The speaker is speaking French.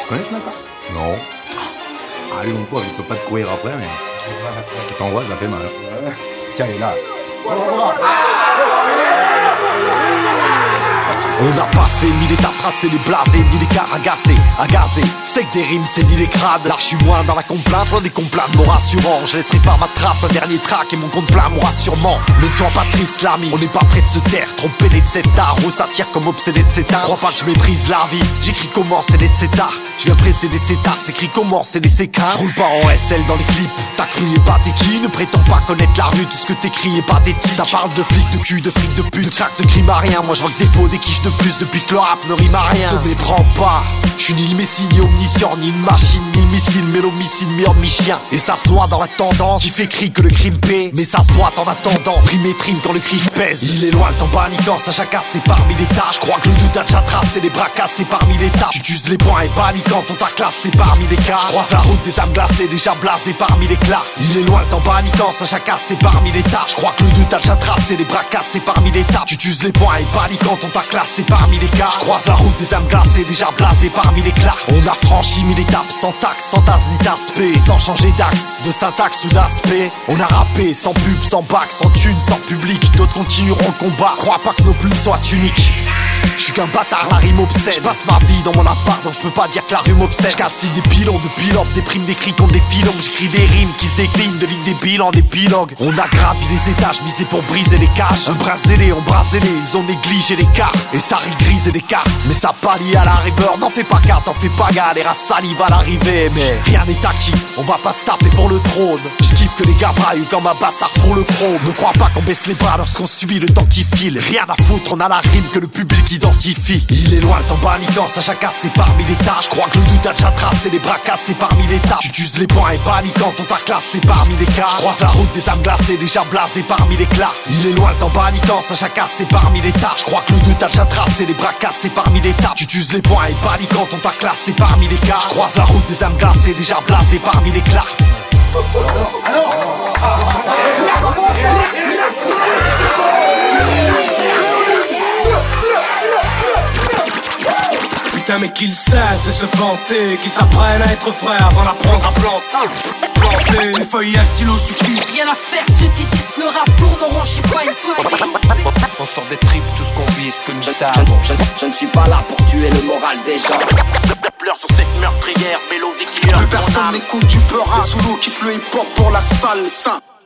connais ce mec-là? Non. Ah, lui, mon pauvre, il peut pas te courir après, mais ce qu'il t'envoie, ça fait mal. Tiens, il est là. On a passé mille étapes tracées, les blasés, ni les cars agacés, c'est que des rimes, c'est ni les crades. Là je suis moins dans la complainte, loin des complaintes, mon rassurant. Je laisserai par ma trace un dernier track et mon compte plein mourra sûrement. Mais ne sois pas triste l'ami, on n'est pas près de se taire. Trop pédé de cet art, on s'attire comme obsédé de cet art. Crois pas que je méprise la vie, j'écris comment c'est des cet art. Je viens précéder cet art, s'écrit comment c'est des séquins. Je roule pas en SL dans les clips, t'as cru et pas t'es qui. Ne prétends pas connaître la rue, tout ce que t'écris et pas des titres. Ça parle de flics, de cul, de fric, de pute, de crack, de crime à rien. Moi je vois que des faux, des quiches de plus depuis que le rap ne rime à rien. Te méprends pas, je suis ni le messie, ni omniscient, ni une machine, ni le missile, mais l'homicide, meilleur de mi-chien. Et ça se noie dans la tendance, qui fait cri que le crime paie. Mais ça se doit en attendant, prime et trime quand le cri pèse. Il est loin le temps paniquant, ça chacun c'est parmi les tâches. Je crois que le doute a déjà tracé, les bras cassés parmi les tâches. Tu uses les points et paniquant, on t'a classé parmi les cas. Je croise la route des âmes glacées, déjà blasées parmi les clats. Il est loin le temps paniquant, ça chacun c'est parmi les tâches. Je crois que le doute a déjà tracé, les bras cassés parmi les tâches. Tu uses les points et paniquant, on t'a classé parmi les cas. Je croise la route des âmes glacées, déjà blasées parmi les clats. On a franchi mille étapes, sans taxe, sans tasse ni d'aspect. Sans changer d'axe, de syntaxe ou d'aspect. On a rappé, sans pub, sans bac, sans thune, sans public. D'autres continueront le combat, crois pas que nos plumes soient uniques. Je suis qu'un bâtard, la rime obsède. Je passe ma vie dans mon appart, donc je peux pas dire que la rue m'obsède. J'cassine des pilons de pilotes, des primes, des cris contre des filons. J'écris des rimes qui se déclinent, devine des bilans, des pilogues. On a gravi les étages, misé pour briser les cages. Un bras zélé, on bras zélé, ils ont négligé les cartes. Et ça rigrise les cartes, mais ça pallie à la rêveur. N'en fais pas carte, t'en fais pas gars, les races salive à l'arrivée. Mais rien n'est acquis, on va pas se taper pour le trône. J'kiffe que les gars braillent comme un bastard pour le chrome. Ne crois pas qu'on baisse les bras lorsqu'on subit le temps qui file. Rien à foutre, on a la rime que le public identifie. Il est loin le temps paniquant, ça chacun c'est parmi les tâches. Je crois que le doute a déjà tracé, les bras cassés parmi les tâches. Tu uses les points et paniquant, on t'a classé parmi les cas. Je croise la route des âmes glacées, déjà blasées parmi les clats. Il est loin le temps paniquant, ça chacun c'est parmi les tâches. Je crois que le doute a déjà tracé, les bras cassés parmi les tâches. Tu uses les points et paniquant, on t'a classé parmi les cas. Je croise la route des âmes glacées, déjà blasées parmi les clats. Putain mais qu'ils cessent de se vanter, qu'ils apprennent à être vrais avant d'apprendre à planter. Les feuilles et un stylo suffisent. Rien à faire de ceux qui disent que le rap tourneront, je suis pas une feuille. On sort des tripes, tout ce qu'on vit, ce que nous savons. Je ne suis pas là pour tuer le moral des gens. Pleure sur cette meurtrière mélodique. Plus personne n'écoute du peur, sous l'eau qui pleut hip hop pour la salle sain.